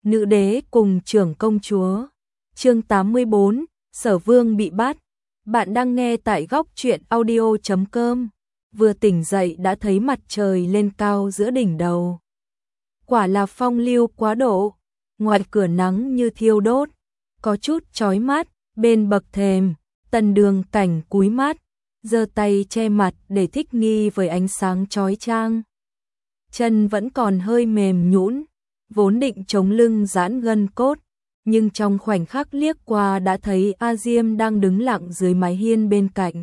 Nữ đế cùng trưởng công chúa. Chương 84, Sở Vương bị bắt. Bạn đang nghe tại góc truyện audio.com. Vừa tỉnh dậy đã thấy mặt trời lên cao giữa đỉnh đầu. Quả là phong lưu quá độ, ngoài cửa nắng như thiêu đốt, có chút chói mắt. Bên bậc thềm, Tần Đường Cảnh cúi mắt, giơ tay che mặt để thích nghi với ánh sáng chói chang. Chân vẫn còn hơi mềm nhũn, vốn định chống lưng giãn gân cốt, nhưng trong khoảnh khắc liếc qua đã thấy A Diêm đang đứng lặng dưới mái hiên bên cạnh.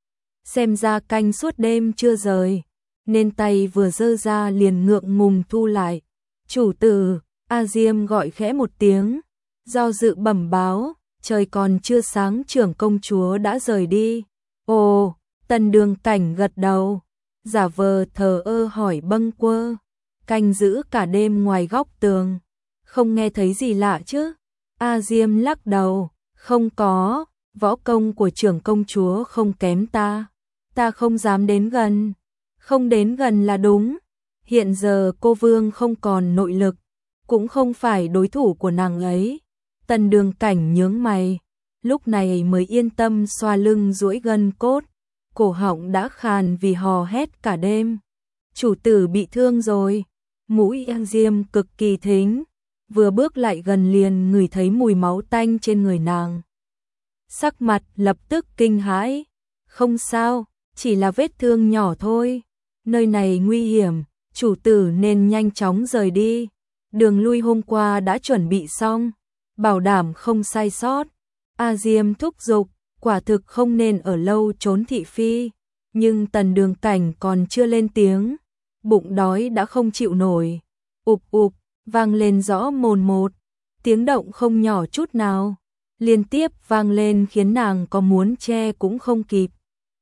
Xem ra canh suốt đêm chưa rời, nên tay vừa giơ ra liền ngượng ngùng thu lại. "Chủ tử." A Diêm gọi khẽ một tiếng, do dự bẩm báo, "Trời còn chưa sáng trưởng công chúa đã rời đi." "Ồ." Tần Đường Cảnh gật đầu, giả vờ thờ ơ hỏi bâng quơ, "Canh giữ cả đêm ngoài góc tường, không nghe thấy gì lạ chứ?" A Diêm lắc đầu, "Không có, võ công của trưởng công chúa không kém ta. Ta không dám đến gần." "Không đến gần là đúng. Hiện giờ cô Vương không còn nội lực, cũng không phải đối thủ của nàng ấy." Tần Đường Cảnh nhướng mày, lúc này mới yên tâm xoa lưng duỗi gân cốt, cổ họng đã khàn vì hò hét cả đêm. "Chủ tử bị thương rồi." Mũi A Diêm cực kỳ thính, vừa bước lại gần liền ngửi thấy mùi máu tanh trên người nàng. Sắc mặt lập tức kinh hãi, "Không sao, chỉ là vết thương nhỏ thôi. Nơi này nguy hiểm, chủ tử nên nhanh chóng rời đi. Đường lui hôm qua đã chuẩn bị xong, bảo đảm không sai sót." A Diêm thúc giục, quả thực không nên ở lâu trốn thị phi, nhưng Tần Đường Cảnh còn chưa lên tiếng, bụng đói đã không chịu nổi. Ụp ụp, vang lên rõ mồn một, tiếng động không nhỏ chút nào, liên tiếp vang lên khiến nàng có muốn che cũng không kịp.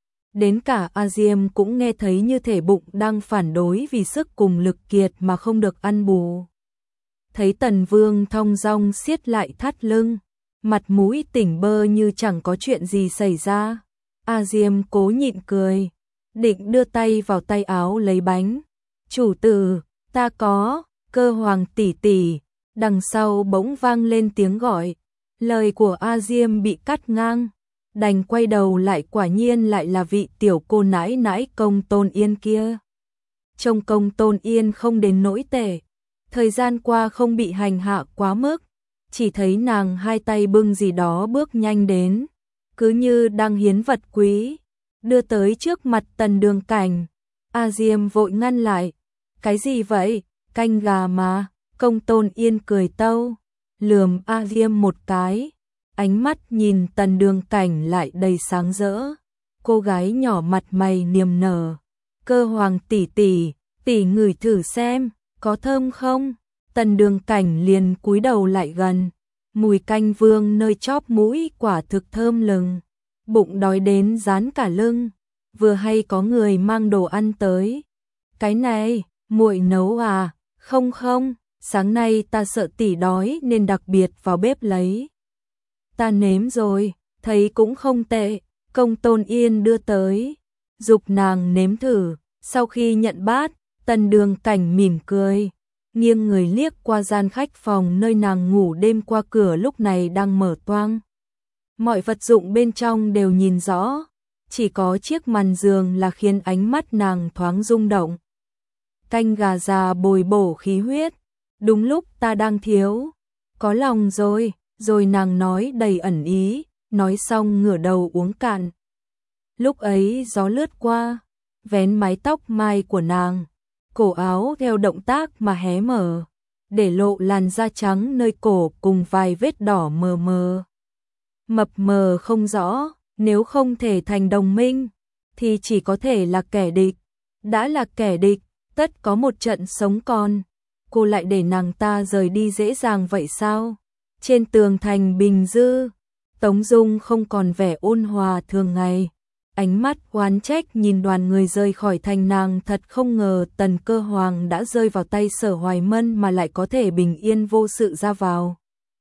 Đến cả A Diêm cũng nghe thấy như thể bụng đang phản đối vì sức cùng lực kiệt mà không được ăn bù. Thấy Tần Vương thong dong siết lại thắt lưng, mặt mũi tỉnh bơ như chẳng có chuyện gì xảy ra, A Diêm cố nhịn cười, định đưa tay vào tay áo lấy bánh. "Chủ tử, ta có." "Cơ Hoàng tỷ tỷ." Đằng sau bỗng vang lên tiếng gọi, lời của A Diêm bị cắt ngang, đành quay đầu lại, quả nhiên lại là vị tiểu cô nãi nãi Công Tôn Yên kia. Trông Công Tôn Yên không đến nỗi tệ, thời gian qua không bị hành hạ quá mức, chỉ thấy nàng hai tay bưng gì đó bước nhanh đến, cứ như đang hiến vật quý, đưa tới trước mặt Tần Đường Cảnh. A Diêm vội ngăn lại, "Cái gì vậy? Canh gà mà." Công Tôn Yên cười tâu, lườm A Diêm một cái, ánh mắt nhìn Tần Đường Cảnh lại đầy sáng rỡ. Cô gái nhỏ mặt mày niềm nở, "Cơ Hoàng tỷ tỷ, tỷ ngửi thử xem, có thơm không?" Tần Đường Cảnh liền cúi đầu lại gần, mùi canh vương nơi chóp mũi quả thực thơm lừng, bụng đói đến dán cả lưng, vừa hay có người mang đồ ăn tới. "Cái này, muội nấu à?" "Không không, sáng nay ta sợ tỷ đói nên đặc biệt vào bếp lấy." "Ta nếm rồi, thấy cũng không tệ." Công Tôn Yên đưa tới, giục nàng nếm thử. Sau khi nhận bát, Tần Đường Cảnh mỉm cười, nghiêng người liếc qua gian khách phòng nơi nàng ngủ đêm qua, cửa lúc này đang mở toang. Mọi vật dụng bên trong đều nhìn rõ, chỉ có chiếc màn giường là khiến ánh mắt nàng thoáng rung động. "Canh gà già bồi bổ khí huyết, đúng lúc ta đang thiếu." "Có lòng rồi." Rồi nàng nói đầy ẩn ý, nói xong ngửa đầu uống cạn. Lúc ấy gió lướt qua, vén mái tóc mai của nàng, cổ áo theo động tác mà hé mở, để lộ làn da trắng nơi cổ cùng vài vết đỏ mờ mờ. Mập mờ không rõ, nếu không thể thành đồng minh, thì chỉ có thể là kẻ địch. Đã là kẻ địch, tất có một trận sống còn. Cô lại để nàng ta rời đi dễ dàng vậy sao? Trên tường thành Bình Dư, Tống Dung không còn vẻ ôn hòa thường ngày, ánh mắt oán trách nhìn đoàn người rời khỏi thành. Nàng thật không ngờ Tần Cơ Hoàng đã rơi vào tay Sở Hoài Mân mà lại có thể bình yên vô sự ra vào.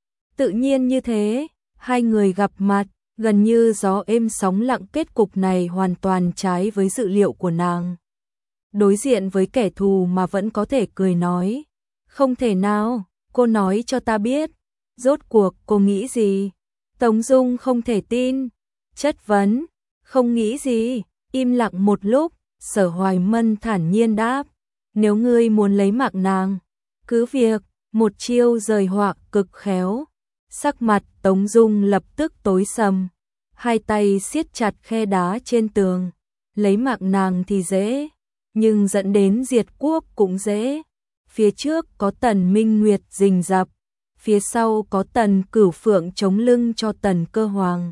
Tự nhiên như thế, hai người gặp mặt, gần như gió êm sóng lặng. Kết cục này hoàn toàn trái với dự liệu của nàng. Đối diện với kẻ thù mà vẫn có thể cười nói, "Không thể nào." Cô nói cho ta biết, rốt cuộc cô nghĩ gì? Tống Dung không thể tin, chất vấn, không nghĩ gì, im lặng một lúc, Sở Hoài Mân thản nhiên đáp, nếu ngươi muốn lấy mạng nàng, cứ việc, một chiêu rời họa cực khéo. Sắc mặt Tống Dung lập tức tối sầm, hai tay siết chặt khe đá trên tường, lấy mạng nàng thì dễ, nhưng dẫn đến diệt quốc cũng dễ. Phía trước có Tần Minh Nguyệt rình rập, phía sau có Tần Cửu Phượng chống lưng cho Tần Cơ Hoàng.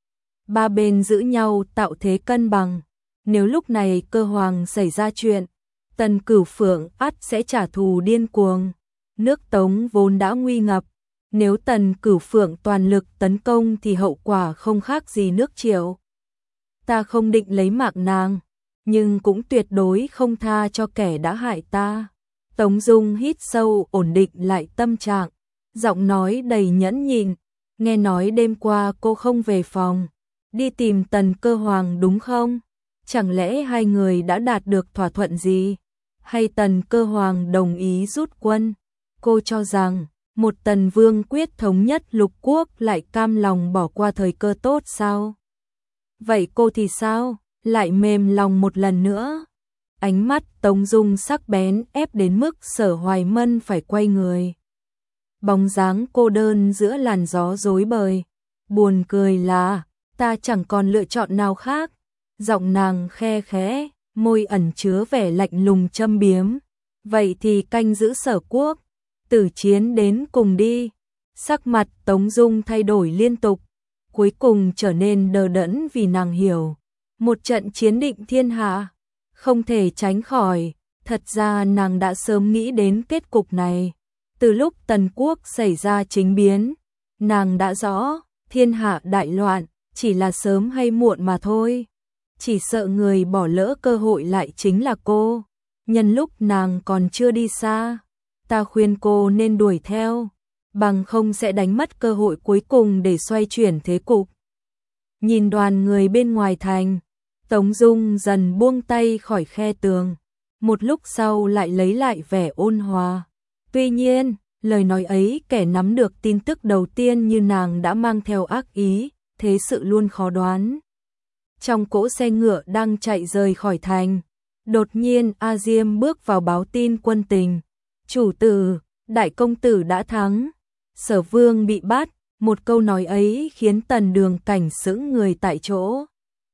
Ba bên giữ nhau tạo thế cân bằng, nếu lúc này Cơ Hoàng xảy ra chuyện, Tần Cửu Phượng ắt sẽ trả thù điên cuồng. Nước Tống vốn đã nguy ngập, nếu Tần Cửu Phượng toàn lực tấn công thì hậu quả không khác gì nước Triệu. Ta không định lấy mạng nàng, nhưng cũng tuyệt đối không tha cho kẻ đã hại ta. Tống Dung hít sâu ổn định lại tâm trạng, giọng nói đầy nhẫn nhịn, nghe nói đêm qua cô không về phòng, đi tìm Tần Cơ Hoàng đúng không? Chẳng lẽ hai người đã đạt được thỏa thuận gì? Hay Tần Cơ Hoàng đồng ý rút quân? Cô cho rằng, một Tần Vương quyết thống nhất lục quốc lại cam lòng bỏ qua thời cơ tốt sao? Vậy cô thì sao? Lại mềm lòng một lần nữa? Ánh mắt Tống Dung sắc bén ép đến mức Sở Hoài Mân phải quay người. Bóng dáng cô đơn giữa làn gió rối bời. Buồn cười là, ta chẳng còn lựa chọn nào khác. Giọng nàng khe khẽ, môi ẩn chứa vẻ lạnh lùng châm biếm. Vậy thì canh giữ Sở quốc, tử chiến đến cùng đi. Sắc mặt Tống Dung thay đổi liên tục, cuối cùng trở nên đờ đẫn vì nàng hiểu. Một trận chiến định thiên hạ, không thể tránh khỏi, thật ra nàng đã sớm nghĩ đến kết cục này. Từ lúc Tần quốc xảy ra chính biến, nàng đã rõ, thiên hạ đại loạn, chỉ là sớm hay muộn mà thôi. Chỉ sợ người bỏ lỡ cơ hội lại chính là cô. Nhân lúc nàng còn chưa đi xa, ta khuyên cô nên đuổi theo, bằng không sẽ đánh mất cơ hội cuối cùng để xoay chuyển thế cục. Nhìn đoàn người bên ngoài thành, Tống Dung dần buông tay khỏi khe tường, một lúc sau lại lấy lại vẻ ôn hòa. Tuy nhiên, lời nói ấy kẻ nắm được tin tức đầu tiên như nàng đã mang theo ác ý, thế sự luôn khó đoán. Trong cỗ xe ngựa đang chạy rời khỏi thành, đột nhiên A Diêm bước vào báo tin quân tình. Chủ tử, đại công tử đã thắng, Sở Vương bị bắt. Một câu nói ấy khiến Tần Đường Cảnh sững người tại chỗ.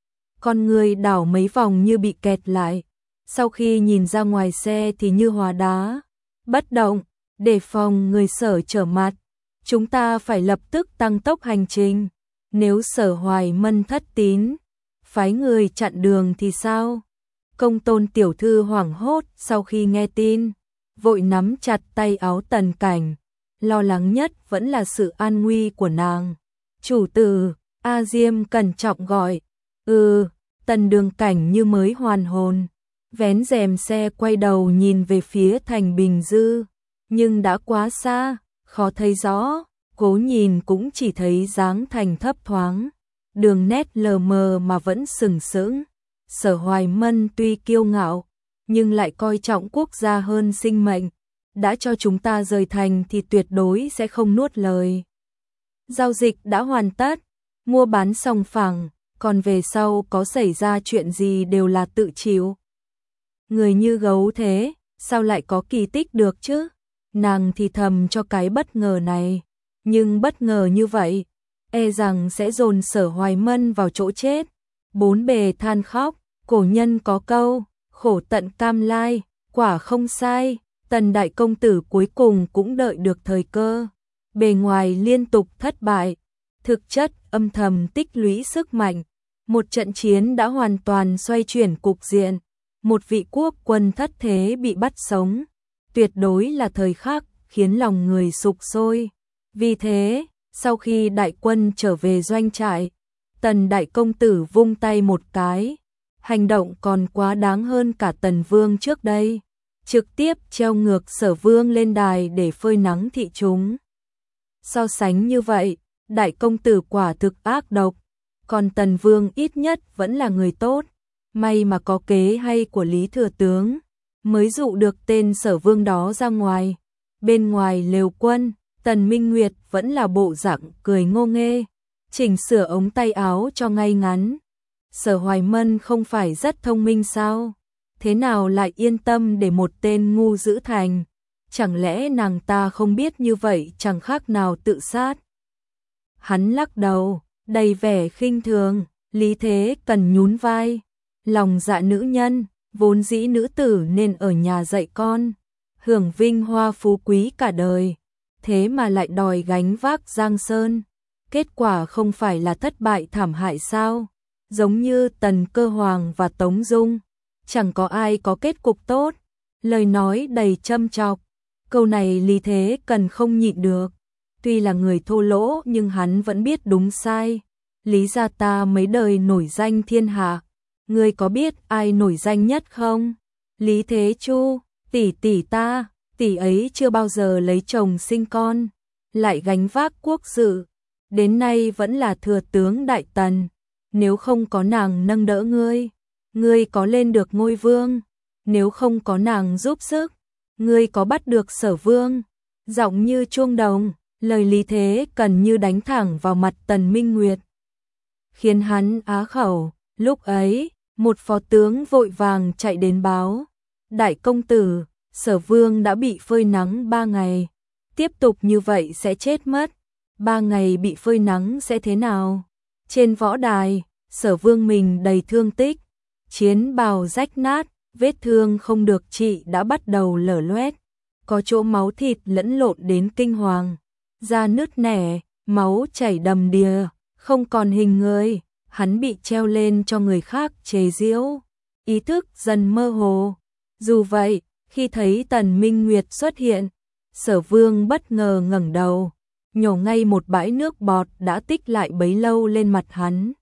Con người đảo mấy vòng như bị kẹt lại, sau khi nhìn ra ngoài xe thì như hóa đá. Bất động, đề phòng người Sở trở mặt, chúng ta phải lập tức tăng tốc hành trình. Nếu Sở Hoài Mân thất tín, phái người chặn đường thì sao? Công Tôn tiểu thư hoảng hốt sau khi nghe tin, vội nắm chặt tay áo Tần Cảnh. Lo lắng nhất vẫn là sự an nguy của nàng. Chủ tử, A Diêm cẩn trọng gọi. Tần Đường Cảnh như mới hoàn hồn, vén rèm xe quay đầu nhìn về phía thành Bình Dư, nhưng đã quá xa, khó thấy rõ, cố nhìn cũng chỉ thấy dáng thành thấp thoáng, đường nét lờ mờ mà vẫn sừng sững. Sở Hoài Mân tuy kiêu ngạo, nhưng lại coi trọng quốc gia hơn sinh mệnh. Đã cho chúng ta rời thành thì tuyệt đối sẽ không nuốt lời. Giao dịch đã hoàn tất, mua bán sòng phẳng, còn về sau có xảy ra chuyện gì đều là tự chịu. Người như gấu thế, sao lại có kỳ tích được chứ? Nàng thì thầm cho cái bất ngờ này, nhưng bất ngờ như vậy, e rằng sẽ dồn Sở Hoài Mân vào chỗ chết. Bốn bề than khóc, cổ nhân có câu, khổ tận cam lai, quả không sai. Tần đại công tử cuối cùng cũng đợi được thời cơ. Bề ngoài liên tục thất bại, thực chất âm thầm tích lũy sức mạnh. Một trận chiến đã hoàn toàn xoay chuyển cục diện. Một vị quốc quân thất thế bị bắt sống, tuyệt đối là thời khắc khiến lòng người sục sôi. Vì thế, sau khi đại quân trở về doanh trại, Tần đại công tử vung tay một cái, hành động còn quá đáng hơn cả Tần Vương trước đây. Trực tiếp treo ngược Sở Vương lên đài để phơi nắng thị chúng. So sánh như vậy, đại công tử quả thực ác độc, còn Tần Vương ít nhất vẫn là người tốt. May mà có kế hay của Lý Thừa Tướng, mới dụ được tên Sở Vương đó ra ngoài. Bên ngoài lều quân, Tần Minh Nguyệt vẫn là bộ dạng cười ngô nghê, chỉnh sửa ống tay áo cho ngay ngắn. Sở Hoài Mân không phải rất thông minh sao? Thế nào lại yên tâm để một tên ngu giữ thành? Chẳng lẽ nàng ta không biết như vậy chẳng khác nào tự sát? Hắn lắc đầu, đầy vẻ khinh thường. Lý Thế Cần nhún vai. Lòng dạ nữ nhân, vốn dĩ nữ tử nên ở nhà dạy con, hưởng vinh hoa phú quý cả đời, thế mà lại đòi gánh vác giang sơn. Kết quả không phải là thất bại thảm hại sao? Giống như Tần Cơ Hoàng và Tống Dung, chẳng có ai có kết cục tốt. Lời nói đầy châm chọc, câu này Lý Thế Cần không nhịn được. Tuy là người thô lỗ nhưng hắn vẫn biết đúng sai. Lý gia ta mấy đời nổi danh thiên hạ, ngươi có biết ai nổi danh nhất không? Lý Thế Chu, tỷ tỷ ta, tỷ ấy chưa bao giờ lấy chồng sinh con, lại gánh vác quốc sự, đến nay vẫn là thừa tướng đại tần. Nếu không có nàng nâng đỡ ngươi có lên được ngôi vương. Nếu không có nàng giúp sức, ngươi có bắt được Sở vương. Giọng như chuông đồng, lời Lý Thế Cần như đánh thẳng vào mặt Tần Minh Nguyệt, khiến hắn á khẩu. Lúc ấy, một phó tướng vội vàng chạy đến báo: đại công tử, Sở vương đã bị phơi nắng 3 ngày, tiếp tục như vậy sẽ chết mất. 3 ngày bị phơi nắng sẽ thế nào? Trên võ đài, Sở vương mình đầy thương tích, chiến bào rách nát, vết thương không được trị đã bắt đầu lở loét, có chỗ máu thịt lẫn lộn đến kinh hoàng, da nứt nẻ, máu chảy đầm đìa, không còn hình người. Hắn bị treo lên cho người khác chế giễu, ý thức dần mơ hồ. Dù vậy, khi thấy Tần Minh Nguyệt xuất hiện, Sở vương bất ngờ ngẩng đầu, nhổ ngay một bãi nước bọt đã tích lại bấy lâu lên mặt hắn.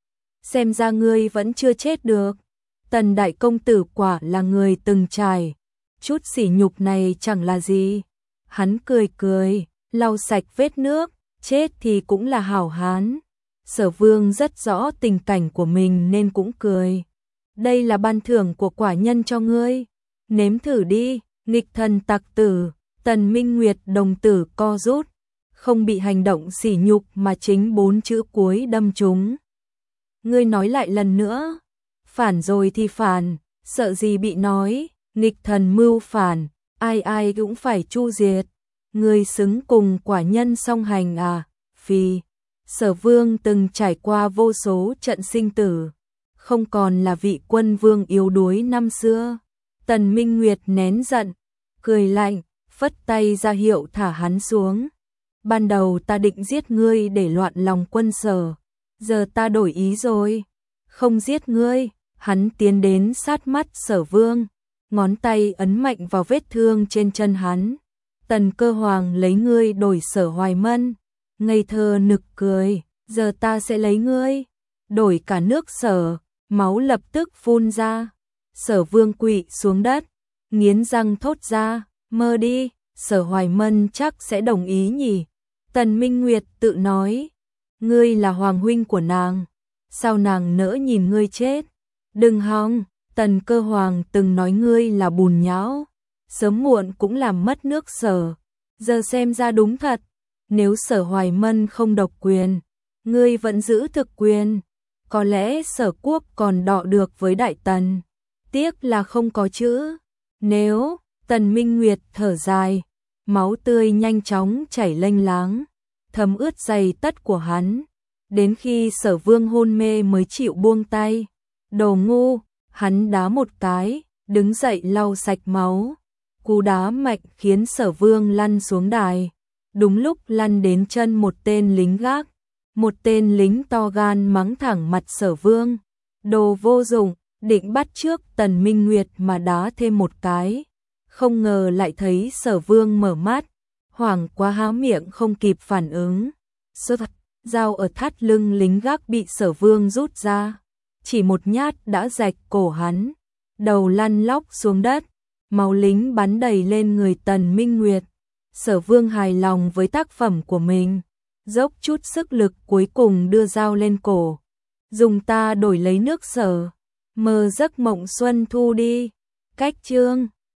Xem ra ngươi vẫn chưa chết được. Tần đại công tử quả là người từng trải, chút sỉ nhục này chẳng là gì. Hắn cười cười, lau sạch vết nước, chết thì cũng là hảo hán. Sở vương rất rõ tình cảnh của mình nên cũng cười. Đây là ban thưởng của quả nhân cho ngươi, nếm thử đi. Nghịch thần tặc tử. Tần Minh Nguyệt đồng tử co rút, không bị hành động sỉ nhục mà chính 4 chữ cuối đâm trúng. Ngươi nói lại lần nữa. Phản rồi thì phản, sợ gì bị nói. Nghịch thần mưu phản, ai ai cũng phải chu diệt. Ngươi xứng cùng quả nhân song hành à? Phi. Sở vương từng trải qua vô số trận sinh tử, không còn là vị quân vương yếu đuối năm xưa. Tần Minh Nguyệt nén giận, cười lạnh, phất tay ra hiệu thả hắn xuống. Ban đầu ta định giết ngươi để loạn lòng quân Sở, giờ ta đổi ý rồi, không giết ngươi. Hắn tiến đến sát mắt Sở vương, ngón tay ấn mạnh vào vết thương trên chân hắn. Tần Cơ Hoàng lấy ngươi đổi Sở Hoài Mân. Ngây thơ nực cười, giờ ta sẽ lấy ngươi, đổi cả nước Sở. Máu lập tức phun ra. Sở vương quỵ xuống đất, nghiến răng thốt ra, mơ đi, Sở Hoài Mân chắc sẽ đồng ý nhỉ. Tần Minh Nguyệt tự nói, ngươi là hoàng huynh của nàng, sao nàng nỡ nhìn ngươi chết? Đừng hòng, Tần Cơ Hoàng từng nói ngươi là bùn nhão, sớm muộn cũng làm mất nước Sở, giờ xem ra đúng thật. Nếu Sở Hoài Mân không độc quyền, ngươi vẫn giữ thực quyền, có lẽ Sở quốc còn đọ được với Đại Tần. Tiếc là không có chữ nếu. Tần Minh Nguyệt thở dài, máu tươi nhanh chóng chảy lênh láng, thấm ướt giày tất của hắn. Đến khi Sở vương hôn mê mới chịu buông tay. Đồ ngu, hắn đá một cái, đứng dậy lau sạch máu. Cú đá mạnh khiến Sở vương lăn xuống đài. Đúng lúc lăn đến chân một tên lính gác, một tên lính to gan mắng thẳng mặt Sở vương. Đồ vô dụng, định bắt trước Tần Minh Nguyệt mà đá thêm một cái. Không ngờ lại thấy Sở vương mở mắt, hoảng quá há miệng không kịp phản ứng. Dao ở thắt lưng lính gác bị Sở vương rút ra, chỉ một nhát đã rạch cổ hắn, đầu lăn lóc xuống đất, máu lính bắn đầy lên người Tần Minh Nguyệt. Sở vương hài lòng với tác phẩm của mình, dốc chút sức lực cuối cùng đưa dao lên cổ. Dùng ta đổi lấy nước Sở, mơ giấc mộng xuân thu đi. Cách chương